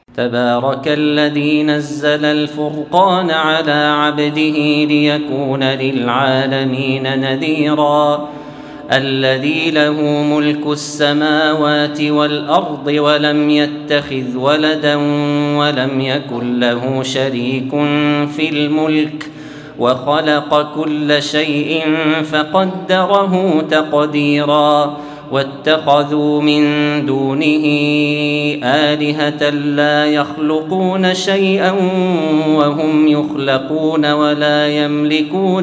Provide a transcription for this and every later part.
تبارك الذي نزل الفرقان على عبده ليكون للعالمين نذيرا الذي له ملك السماوات والأرض ولم يتخذ ولدا ولم يكن له شريك في الملك وخلق كل شيء فقدره تقديرا واتخذوا من دونه آلهة لا يخلقون شيئا وهم يخلقون ولا يملكون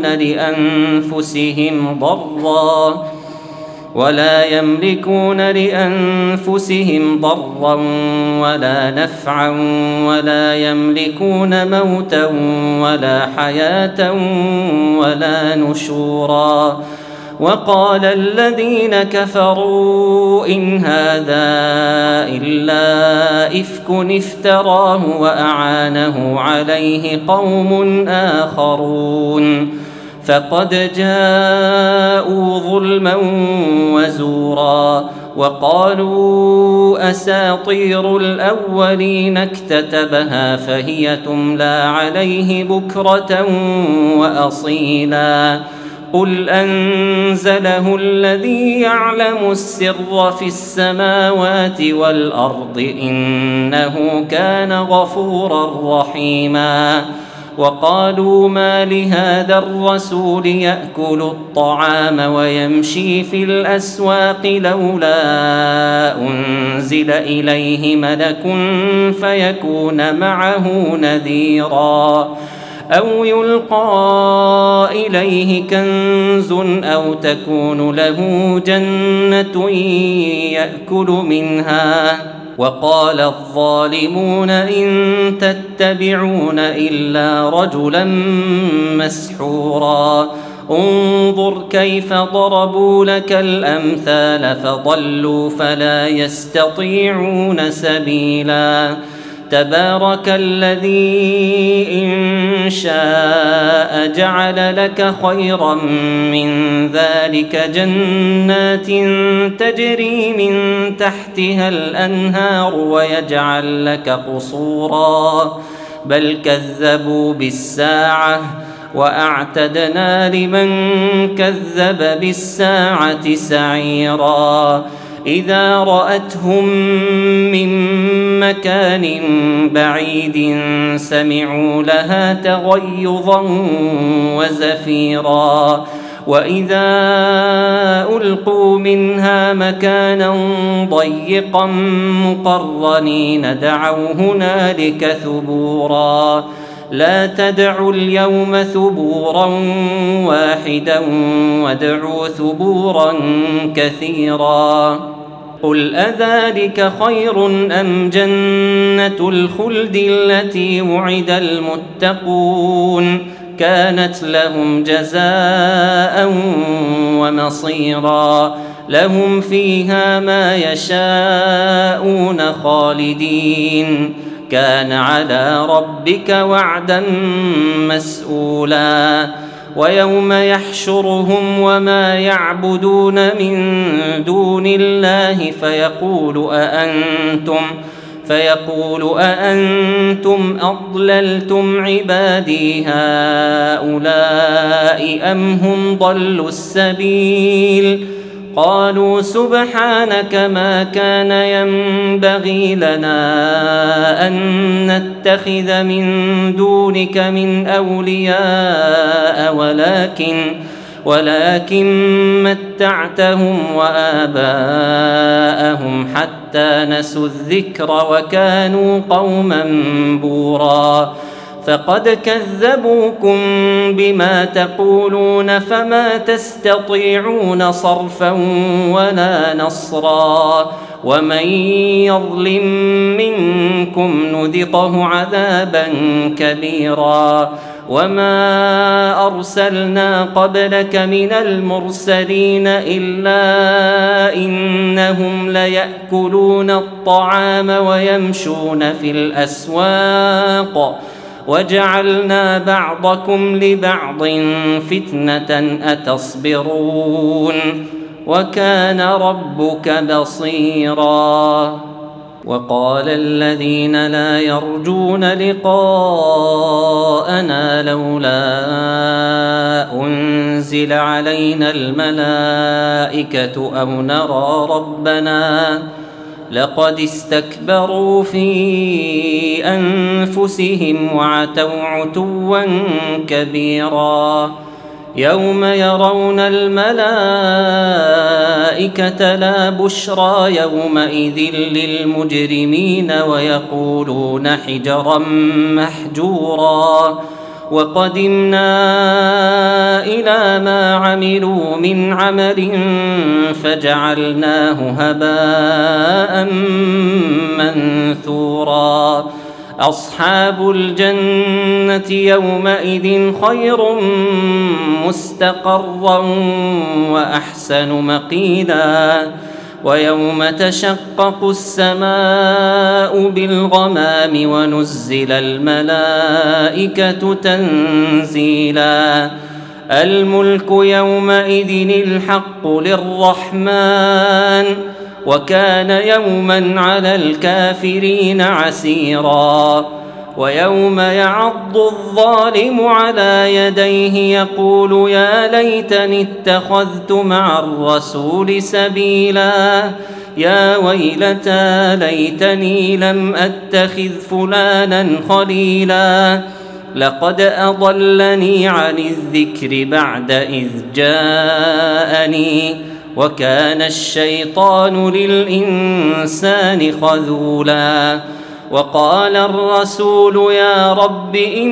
لأنفسهم ضرا ولا نفعا ولا يملكون موتا ولا حياة ولا نشورا وقال الذين كفروا إن هذا إلا إفك افتراه وأعانه عليه قوم آخرون فقد جاءوا ظلما وزورا وقالوا أساطير الأولين اكتتبها فهي تملى عليه بكرة وأصيلا قل أنزله الذي يعلم السر في السماوات والأرض إنه كان غفورا رحيما وقالوا ما لهذا الرسول يأكل الطعام ويمشي في الأسواق لولا أنزل إليه ملك فيكون معه نذيرا أو يلقى إليه كنز أو تكون له جنة يأكل منها وقال الظالمون إن تتبعون إلا رجلا مسحورا انظر كيف ضربوا لك الأمثال فضلوا فلا يستطيعون سبيلا تبارك الذي إن شاء جعل لك خيرا من ذلك جنات تجري من تحتها الأنهار ويجعل لك قصورا بل كذبوا بالساعة وأعتدنا لمن كذب بالساعة سعيرا إذا رأتهم من مكان بعيد سمعوا لها تغيظا وزفيرا وإذا ألقوا منها مكانا ضيقا مقرنين دعوا هنالك ثبورا لا تدعوا اليوم ثبورا واحدا وادعوا ثبورا كثيرا قل أذلك خير أم جنة الخلد التي وعد المتقون كانت لهم جزاء ومصيرا لهم فيها ما يشاءون خالدين كان على ربك وعدا مسؤولا ويوم يحشرهم وما يعبدون من دون الله فيقول أأنتم أضللتم عبادي هؤلاء أم هم ضلوا السبيل قالوا سبحانك ما كان ينبغي لنا أن نتخذ من دونك من أولياء ولكن متعتهم وآباءهم حتى نسوا الذكر وكانوا قوما بورا فقد كذبوكم بما تقولون فما تستطيعون صرفا ولا نصرا ومن يظلم منكم نذقه عذابا كبيرا وما أرسلنا قبلك من المرسلين إلا إنهم ليأكلون الطعام ويمشون في الأسواق وجعلنا بعضكم لبعض فتنة أتصبرون وكان ربك بصيرا وقال الذين لا يرجون لقاءنا لولا أنزل علينا الملائكة أو نرى ربنا لقد استكبروا في أنفسهم وعتوا عتوا كبيرا يوم يرون الملائكة لا بشرى يومئذ للمجرمين ويقولون حجرا محجورا وقدمنا إلى ما عملوا من عمل فجعلناه هباء منثورا أصحاب الجنة يومئذ خير مستقرا وأحسن مقيلا ويوم تشقق السماء بالغمام ونزل الملائكة تنزيلا الملك يومئذ الحق للرحمن وكان يوما على الكافرين عسيرا ويوم يعض الظالم على يديه يقول يا ليتني اتخذت مع الرسول سبيلا يا ويلتى ليتني لم أتخذ فلانا خليلا لقد أضلني عن الذكر بعد إذ جاءني وكان الشيطان للإنسان خذولا وقال الرسول يا رب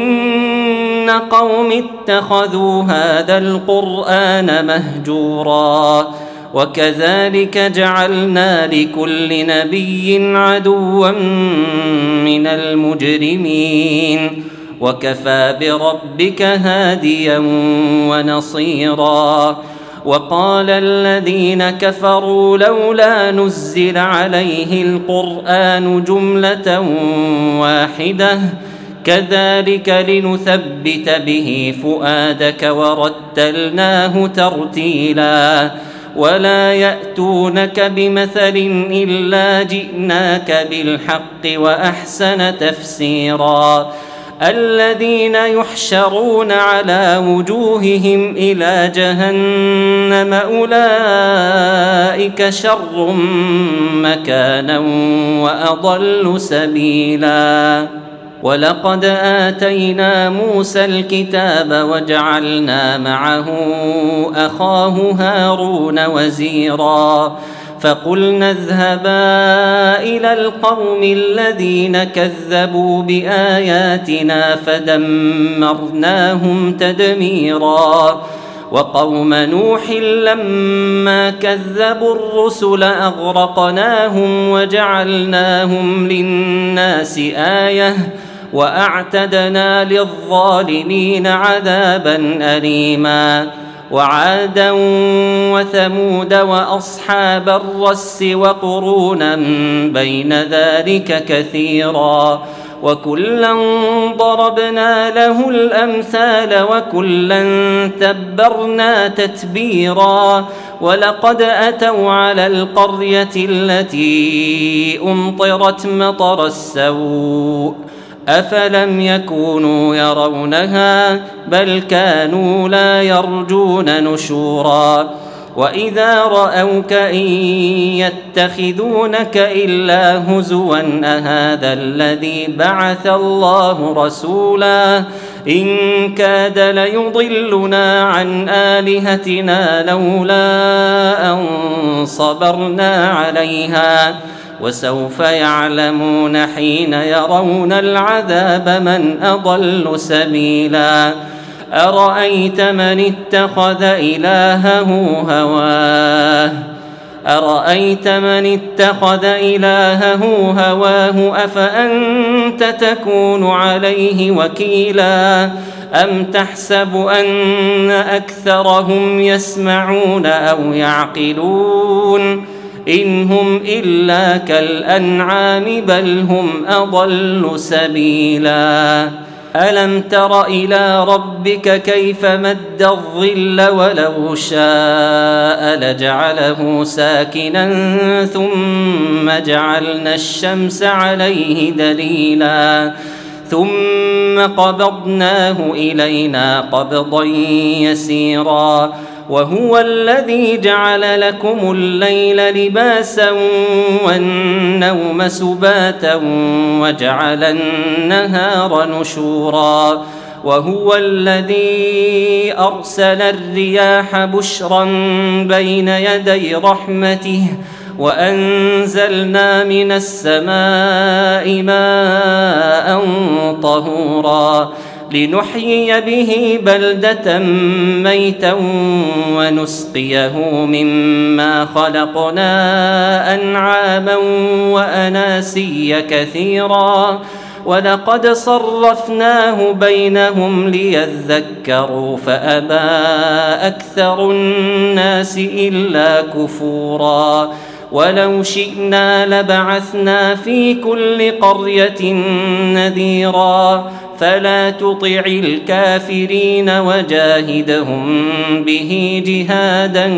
إن قوم اتخذوا هذا القرآن مهجورا وكذلك جعلنا لكل نبي عدوا من المجرمين وكفى بربك هاديا ونصيرا وقال الذين كفروا لولا نزل عليه القرآن جملة واحدة كذلك لنثبت به فؤادك ورتلناه ترتيلا ولا يأتونك بمثل إلا جئناك بالحق وأحسن تفسيرا الذين يحشرون على وجوههم إلى جهنم أولئك شر مكانا وأضل سبيلا ولقد آتينا موسى الكتاب وجعلنا معه أخاه هارون وزيرا فقلنا اذهبا إلى القوم الذين كذبوا بآياتنا فدمرناهم تدميرا وقوم نوح لما كذبوا الرسل أغرقناهم وجعلناهم للناس آية وأعتدنا للظالمين عذابا أليما وعادا وثمود وأصحاب الرس وقرونا بين ذلك كثيرا وكلا ضربنا له الأمثال وكلا تبرنا تتبيرا ولقد أتوا على القرية التي أمطرت مطر السوء أفلم يكونوا يرونها بل كانوا لا يرجون نشورا وإذا رأوك إن يتخذونك إلا هزوا أهذا الذي بعث الله رسولا إن كاد ليضلنا عن آلهتنا لولا أن صبرنا عليها وسوف يعلمون حين يرون العذاب من أضل سبيلا أرأيت من اتخذ إلهه هواه أفأنت تكون عليه وكيلا أم تحسب أن أكثرهم يسمعون أو يعقلون إن هم إلا كالأنعام بل هم أضل سبيلا ألم تر إلى ربك كيف مد الظل ولو شاء لجعله ساكنا ثم جعلنا الشمس عليه دليلا ثم قبضناه إلينا قبضا يسيرا وهو الذي جعل لكم الليل لباسا والنوم سباتا وجعل النهار نشورا وهو الذي أرسل الرياح بشرا بين يدي رحمته وأنزلنا من السماء ماء طهورا لنحيي به بلدة ميتا ونسقيه مما خلقنا أنعاما وأناسيا كثيرا ولقد صرفناه بينهم ليذكروا فأبى أكثر الناس إلا كفورا ولو شئنا لبعثنا في كل قرية نذيرا فلا تطع الكافرين وجاهدهم به جهادا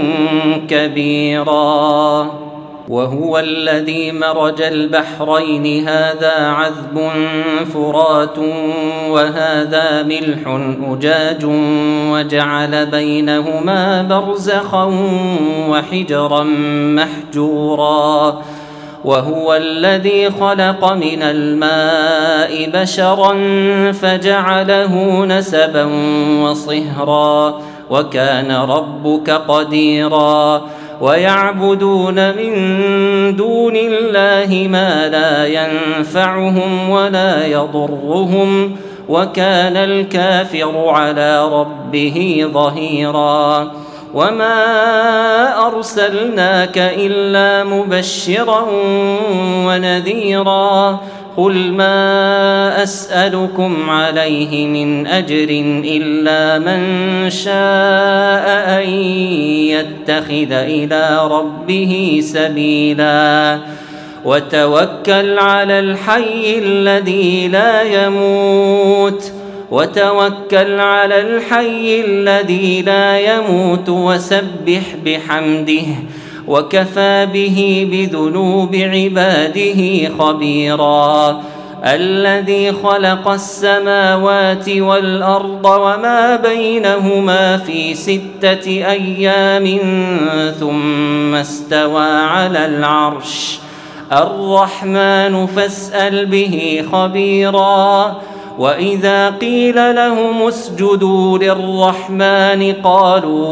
كبيرا وهو الذي مرج البحرين هذا عذب فرات وهذا ملح أجاج وجعل بينهما برزخا وحجرا محجورا وهو الذي خلق من الماء بشرا فجعله نسبا وصهرا وكان ربك قديرا ويعبدون من دون الله ما لا ينفعهم ولا يضرهم وكان الكافر على ربه ظهيرا وما أرسلناك إلا مبشرا ونذيرا قل ما أسألكم عليه من أجر إلا من شاء أن يتخذ إلى ربه سبيلا وتوكل على الحي الذي لا يموت وسبح بحمده وكفى به بذنوب عباده خبيرا الذي خلق السماوات والأرض وما بينهما في 6 أيام ثم استوى على العرش الرحمن فاسأل به خبيرا وإذا قيل لهم اسجدوا للرحمن قالوا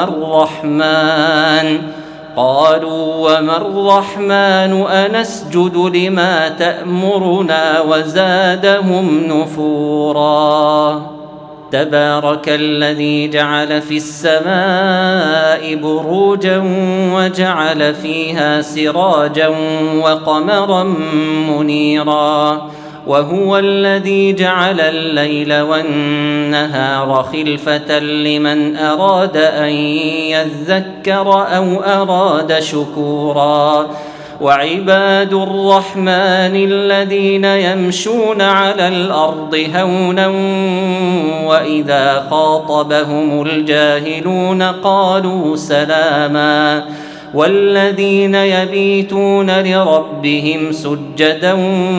وما الرحمن أنسجد لما تأمرنا وزادهم نفورا تبارك الذي جعل في السماء بروجا وجعل فيها سراجا وقمرا منيرا وهو الذي جعل الليل والنهار خلفة لمن أراد أن يذكر أو أراد شكورا وعباد الرحمن الذين يمشون على الأرض هونا وإذا خاطبهم الجاهلون قالوا سلاما والذين يبيتون لربهم سجدا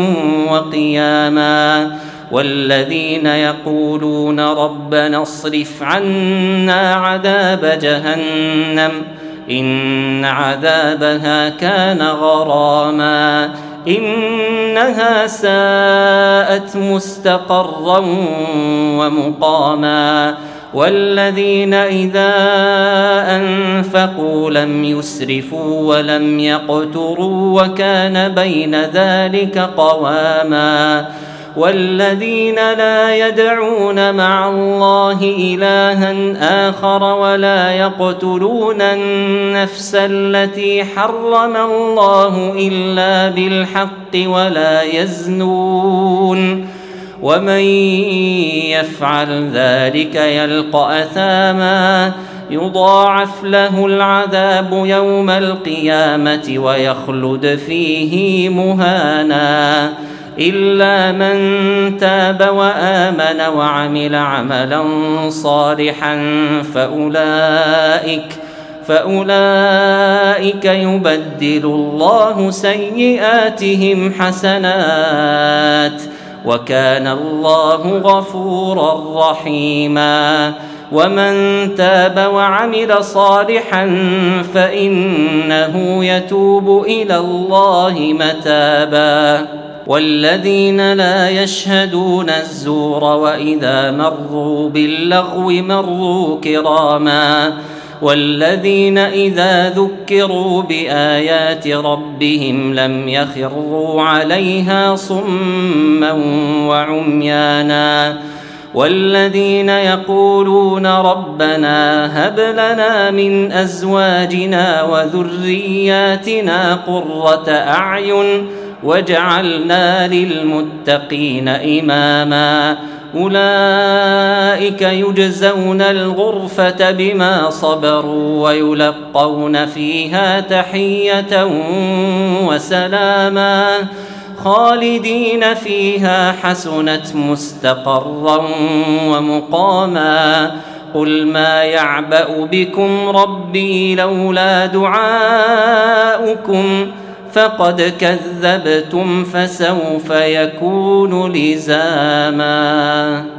وقياما والذين يقولون ربنا اصرف عنا عذاب جهنم إن عذابها كان غراما إنها ساءت مستقرا ومقاما والذين إذا أنفقوا لم يسرفوا ولم يقتروا وكان بين ذلك قواما والذين لا يدعون مع الله إلها آخر ولا يقتلون النفس التي حرم الله إلا بالحق ولا يزنون ومن يفعل ذلك يلقى أثاما يضاعف له العذاب يوم القيامة ويخلد فيه مهانا إلا من تاب وآمن وعمل عملا صالحا فأولئك يبدل الله سيئاتهم حسنات وكان الله غفورا رحيما. ومن تاب وعمل صالحا فإنه يتوب إلى الله متابا. والذين لا يشهدون الزور وإذا مروا باللغو مروا كراما. والذين إذا ذكروا بآيات ربهم لم يخروا عليها صما وعميانا. والذين يقولون ربنا هب لنا من أزواجنا وذرياتنا قرة أعين واجعلنا للمتقين إماما. أولئك يجزون الغرفة بما صبروا ويلقون فيها تحية وسلاما خالدين فيها حسنت مستقرا ومقاما. قل ما يعبأ بكم ربي لولا دعاؤكم فقد كذبتم فسوف يكون لزاما.